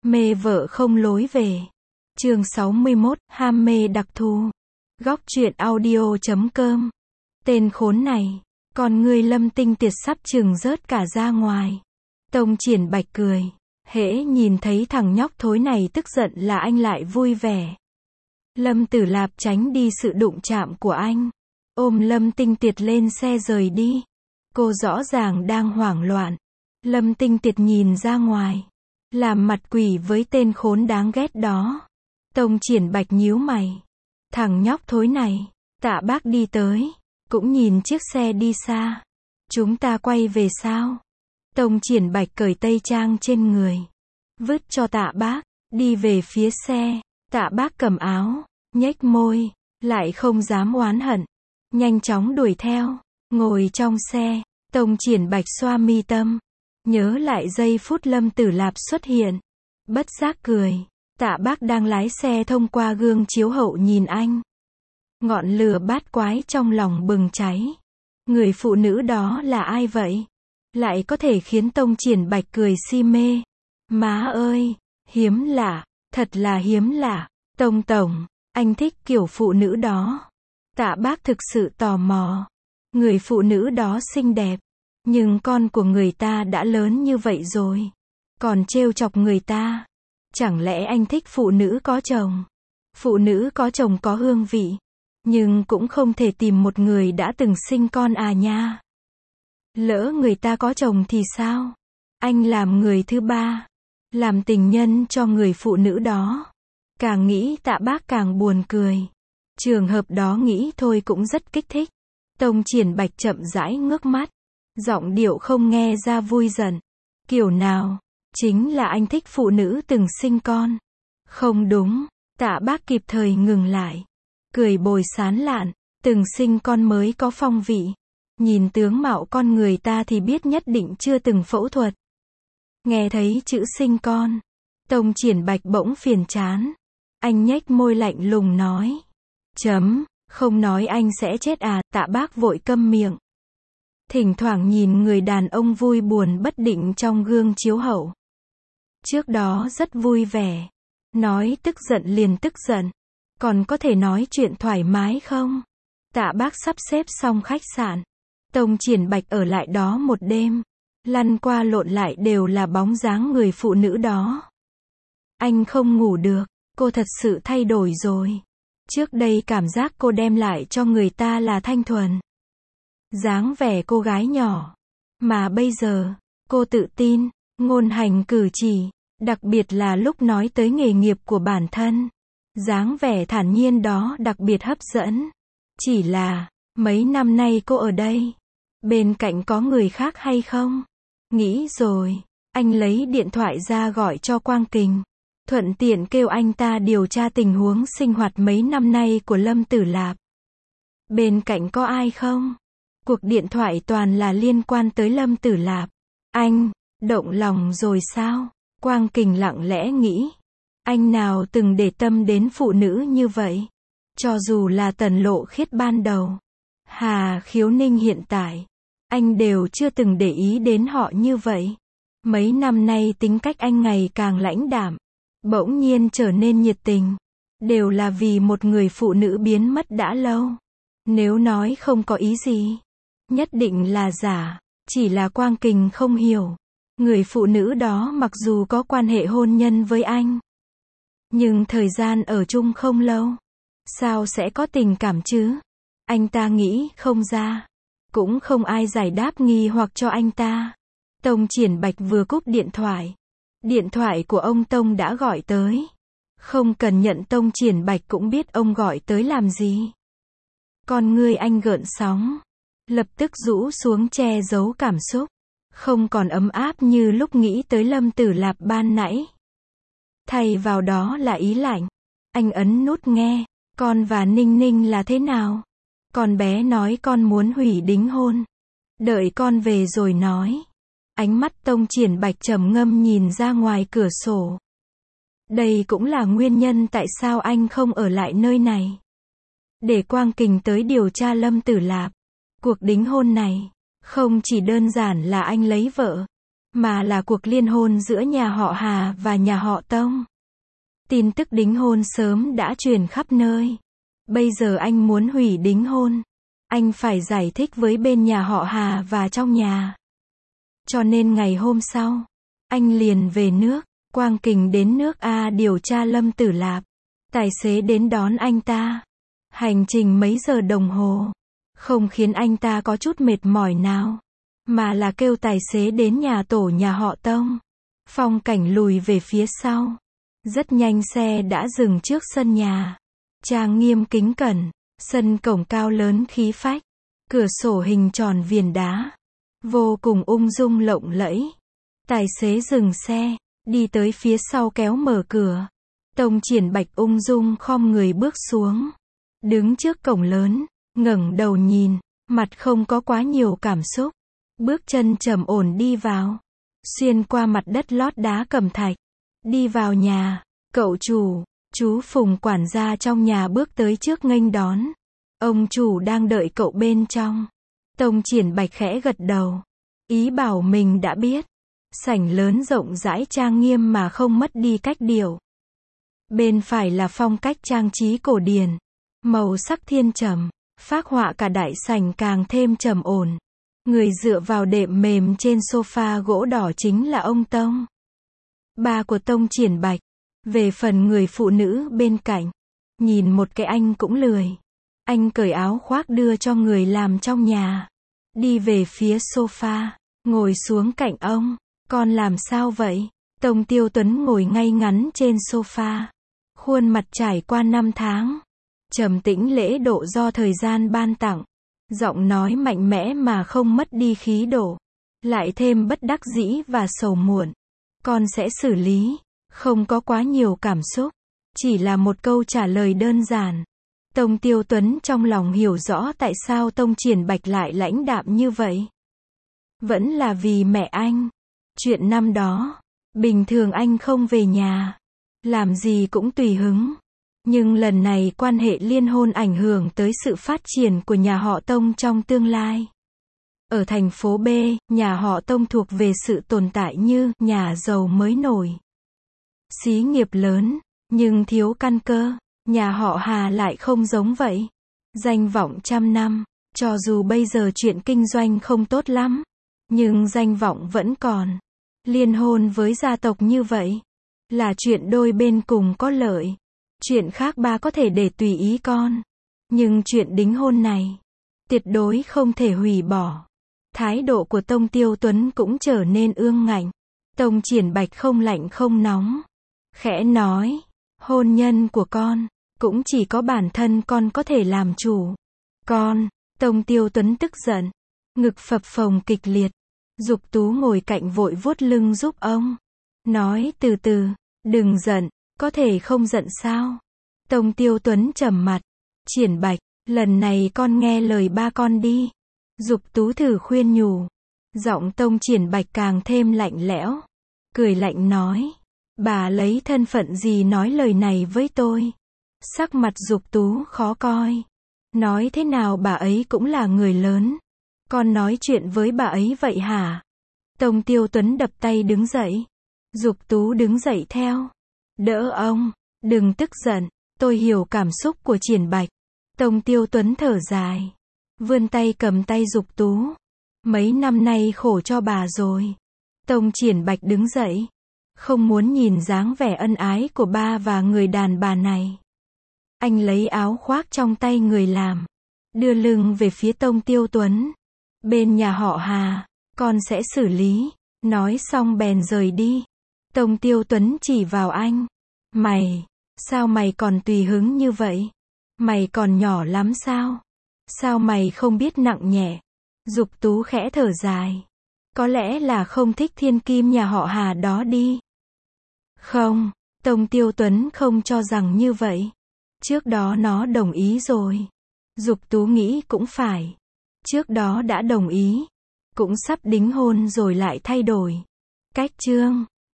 Mê vợ không lối về. Chương 61, ham mê đặc thù. Góc truyện audio.com. Tên khốn này, còn người Lâm Tinh Tiệt sắp chừng rớt cả ra ngoài. Tông Triển Bạch cười, hễ nhìn thấy thằng nhóc thối này tức giận là anh lại vui vẻ. Lâm Tử Lạp tránh đi sự đụng chạm của anh, ôm Lâm Tinh Tiệt lên xe rời đi. Cô rõ ràng đang hoảng loạn. Lâm Tinh Tiệt nhìn ra ngoài, làm mặt quỷ với tên khốn đáng ghét đó. Tông Triển Bạch nhíu mày. Thằng nhóc thối này. Tạ Bác đi tới, cũng nhìn chiếc xe đi xa. Chúng ta quay về sao? Tông Triển Bạch cởi tây trang trên người, vứt cho Tạ Bác, đi về phía xe. Tạ Bác cầm áo, nhếch môi, lại không dám oán hận. Nhanh chóng đuổi theo, ngồi trong xe. Tông Triển Bạch xoa mi tâm, nhớ lại giây phút Lâm Tử Lạp xuất hiện. Bất giác cười. Tạ Bác đang lái xe thông qua gương chiếu hậu nhìn anh. Ngọn lửa bát quái trong lòng bừng cháy. Người phụ nữ đó là ai vậy? Lại có thể khiến Tông Triển Bạch cười si mê. Má ơi, hiếm lạ, thật là hiếm lạ. Tông Tổng, anh thích kiểu phụ nữ đó. Tạ Bác thực sự tò mò. Người phụ nữ đó xinh đẹp, nhưng con của người ta đã lớn như vậy rồi, còn trêu chọc người ta. Chẳng lẽ anh thích phụ nữ có chồng? Phụ nữ có chồng có hương vị, nhưng cũng không thể tìm một người đã từng sinh con à nha. Lỡ người ta có chồng thì sao? Anh làm người thứ ba, làm tình nhân cho người phụ nữ đó. Càng nghĩ Tạ Bác càng buồn cười. Trường hợp đó nghĩ thôi cũng rất kích thích. Tông Triển Bạch chậm rãi ngước mắt, giọng điệu không nghe ra vui giận. Kiểu nào? Chính là anh thích phụ nữ từng sinh con. Không đúng. Tạ Bác kịp thời ngừng lại, cười bồi sán lạn. Từng sinh con mới có phong vị. Nhìn tướng mạo con người ta thì biết nhất định chưa từng phẫu thuật. Nghe thấy chữ sinh con, Tông Triển Bạch bỗng phiền chán. Anh nhếch môi lạnh lùng nói. Không nói anh sẽ chết à? Tạ Bác vội câm miệng. Thỉnh thoảng nhìn người đàn ông vui buồn bất định trong gương chiếu hậu. Trước đó rất vui vẻ. Nói tức giận liền tức giận. Còn có thể nói chuyện thoải mái không? Tạ Bác sắp xếp xong khách sạn. Tông Triển Bạch ở lại đó một đêm. Lăn qua lộn lại đều là bóng dáng người phụ nữ đó. Anh không ngủ được. Cô thật sự thay đổi rồi. Trước đây cảm giác cô đem lại cho người ta là thanh thuần, dáng vẻ cô gái nhỏ. Mà bây giờ, cô tự tin, ngôn hành cử chỉ, đặc biệt là lúc nói tới nghề nghiệp của bản thân. Dáng vẻ thản nhiên đó đặc biệt hấp dẫn. Chỉ là, mấy năm nay cô ở đây, bên cạnh có người khác hay không? Nghĩ rồi, anh lấy điện thoại ra gọi cho Quang Kình. Thuận tiện kêu anh ta điều tra tình huống sinh hoạt mấy năm nay của Lâm Tử Lạp. Bên cạnh có ai không? Cuộc điện thoại toàn là liên quan tới Lâm Tử Lạp. Anh, động lòng rồi sao? Quang Kình lặng lẽ nghĩ. Anh nào từng để tâm đến phụ nữ như vậy? Cho dù là Tần Lộ Khiết ban đầu, Hà Khiếu Ninh hiện tại, anh đều chưa từng để ý đến họ như vậy. Mấy năm nay tính cách anh ngày càng lãnh đạm, bỗng nhiên trở nên nhiệt tình. Đều là vì một người phụ nữ biến mất đã lâu. Nếu nói không có ý gì, nhất định là giả. Chỉ là Quang Kình không hiểu. Người phụ nữ đó mặc dù có quan hệ hôn nhân với anh, nhưng thời gian ở chung không lâu. Sao sẽ có tình cảm chứ? Anh ta nghĩ không ra. Cũng không ai giải đáp nghi hoặc cho anh ta. Tông Triển Bạch vừa cúp điện thoại. Điện thoại của ông Tông đã gọi tới. Không cần nhận, Tông Triển Bạch cũng biết ông gọi tới làm gì. Con ngươi anh gợn sóng, lập tức rũ xuống che giấu cảm xúc. Không còn ấm áp như lúc nghĩ tới Lâm Tử Lạp ban nãy. Thay vào đó là ý lạnh. Anh ấn nút nghe. Con và Ninh Ninh là thế nào? Con bé nói con muốn hủy đính hôn. Đợi con về rồi nói. Ánh mắt Tông Triển Bạch trầm ngâm nhìn ra ngoài cửa sổ. Đây cũng là nguyên nhân tại sao anh không ở lại nơi này. Để Quang Kình tới điều tra Lâm Tử Lạp. Cuộc đính hôn này, không chỉ đơn giản là anh lấy vợ, mà là cuộc liên hôn giữa nhà họ Hà và nhà họ Tông. Tin tức đính hôn sớm đã truyền khắp nơi. Bây giờ anh muốn hủy đính hôn. Anh phải giải thích với bên nhà họ Hà và trong nhà. Cho nên ngày hôm sau, anh liền về nước. Quang Kình đến nước A điều tra Lâm Tử Lạp. Tài xế đến đón anh ta. Hành trình mấy giờ đồng hồ. Không khiến anh ta có chút mệt mỏi nào. Mà là kêu tài xế đến nhà tổ nhà họ Tông. Phong Cảnh lùi về phía sau. Rất nhanh xe đã dừng trước sân nhà. Trang nghiêm kính cẩn. Sân cổng cao lớn khí phách. Cửa sổ hình tròn viền đá. Vô cùng ung dung lộng lẫy. Tài xế dừng xe. Đi tới phía sau kéo mở cửa. Tông Triển Bạch ung dung khom người bước xuống. Đứng trước cổng lớn. Ngẩng đầu nhìn. Mặt không có quá nhiều cảm xúc. Bước chân trầm ổn đi vào. Xuyên qua mặt đất lót đá cẩm thạch. Đi vào nhà. Cậu chủ, chú Phùng quản gia trong nhà bước tới trước nghênh đón. Ông chủ đang đợi cậu bên trong. Tông Triển Bạch khẽ gật đầu. Ý bảo mình đã biết. Sảnh lớn rộng rãi trang nghiêm mà không mất đi cách điệu. Bên phải là phong cách trang trí cổ điển. Màu sắc thiên trầm. Phác họa cả đại sảnh càng thêm trầm ổn. Người dựa vào đệm mềm trên sofa gỗ đỏ chính là ông Tông. Ba của Tông Triển Bạch. Về phần người phụ nữ bên cạnh. Nhìn một cái anh cũng lười. Anh cởi áo khoác đưa cho người làm trong nhà. Đi về phía sofa. Ngồi xuống cạnh ông. Con làm sao vậy? Tông Tiêu Tuấn ngồi ngay ngắn trên sofa. Khuôn mặt trải qua 5 tháng. Trầm tĩnh lễ độ do thời gian ban tặng. Giọng nói mạnh mẽ mà không mất đi khí độ. Lại thêm bất đắc dĩ và sầu muộn. Con sẽ xử lý. Không có quá nhiều cảm xúc. Chỉ là một câu trả lời đơn giản. Tông Tiêu Tuấn trong lòng hiểu rõ tại sao Tông Triển Bạch lại lãnh đạm như vậy. Vẫn là vì mẹ anh. Chuyện năm đó. Bình thường anh không về nhà. Làm gì cũng tùy hứng. Nhưng lần này quan hệ liên hôn ảnh hưởng tới sự phát triển của nhà họ Tông trong tương lai. Ở thành phố B, nhà họ Tông thuộc về sự tồn tại như nhà giàu mới nổi. Xí nghiệp lớn, nhưng thiếu căn cơ. Nhà họ Hà lại không giống vậy. Danh vọng trăm năm. Cho dù bây giờ chuyện kinh doanh không tốt lắm. Nhưng danh vọng vẫn còn. Liên hôn với gia tộc như vậy. Là chuyện đôi bên cùng có lợi. Chuyện khác ba có thể để tùy ý con. Nhưng chuyện đính hôn này. Tuyệt đối không thể hủy bỏ. Thái độ của Tông Tiêu Tuấn cũng trở nên ương ngạnh. Tông Triển Bạch không lạnh không nóng. Khẽ nói. Hôn nhân của con. Cũng chỉ có bản thân con có thể làm chủ. Con. Tông Tiêu Tuấn tức giận. Ngực phập phồng kịch liệt. Dục Tú ngồi cạnh vội vuốt lưng giúp ông. Nói từ từ. Đừng giận. Có thể không giận sao? Tông Tiêu Tuấn trầm mặt. Triển Bạch. Lần này con nghe lời ba con đi. Dục Tú thử khuyên nhủ. Giọng Tông Triển Bạch càng thêm lạnh lẽo. Cười lạnh nói. Bà lấy thân phận gì nói lời này với tôi? Sắc mặt Dục Tú khó coi. Nói thế nào bà ấy cũng là người lớn. Con nói chuyện với bà ấy vậy hả? Tông Tiêu Tuấn đập tay đứng dậy. Dục Tú đứng dậy theo. Đỡ ông. Đừng tức giận. Tôi hiểu cảm xúc của Triển Bạch. Tông Tiêu Tuấn thở dài. Vươn tay cầm tay Dục Tú. Mấy năm nay khổ cho bà rồi. Tông Triển Bạch đứng dậy. Không muốn nhìn dáng vẻ ân ái của ba và người đàn bà này. Anh lấy áo khoác trong tay người làm. Đưa lưng về phía Tông Tiêu Tuấn. Bên nhà họ Hà. Con sẽ xử lý. Nói xong bèn rời đi. Tông Tiêu Tuấn chỉ vào anh. Mày. Sao mày còn tùy hứng như vậy? Mày còn nhỏ lắm sao? Sao mày không biết nặng nhẹ? Dục Tú khẽ thở dài. Có lẽ là không thích thiên kim nhà họ Hà đó đi. Không. Tông Tiêu Tuấn không cho rằng như vậy. Trước đó nó đồng ý rồi. Dục Tú nghĩ cũng phải. Trước đó đã đồng ý. Cũng sắp đính hôn rồi lại thay đổi. Cách chương.